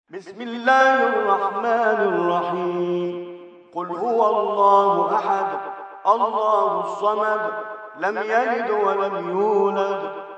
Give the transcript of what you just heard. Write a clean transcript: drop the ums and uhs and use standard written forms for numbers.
بسم الله الرحمن الرحيم. قل هو الله أحد الله الصمد لم يلد ولم يولد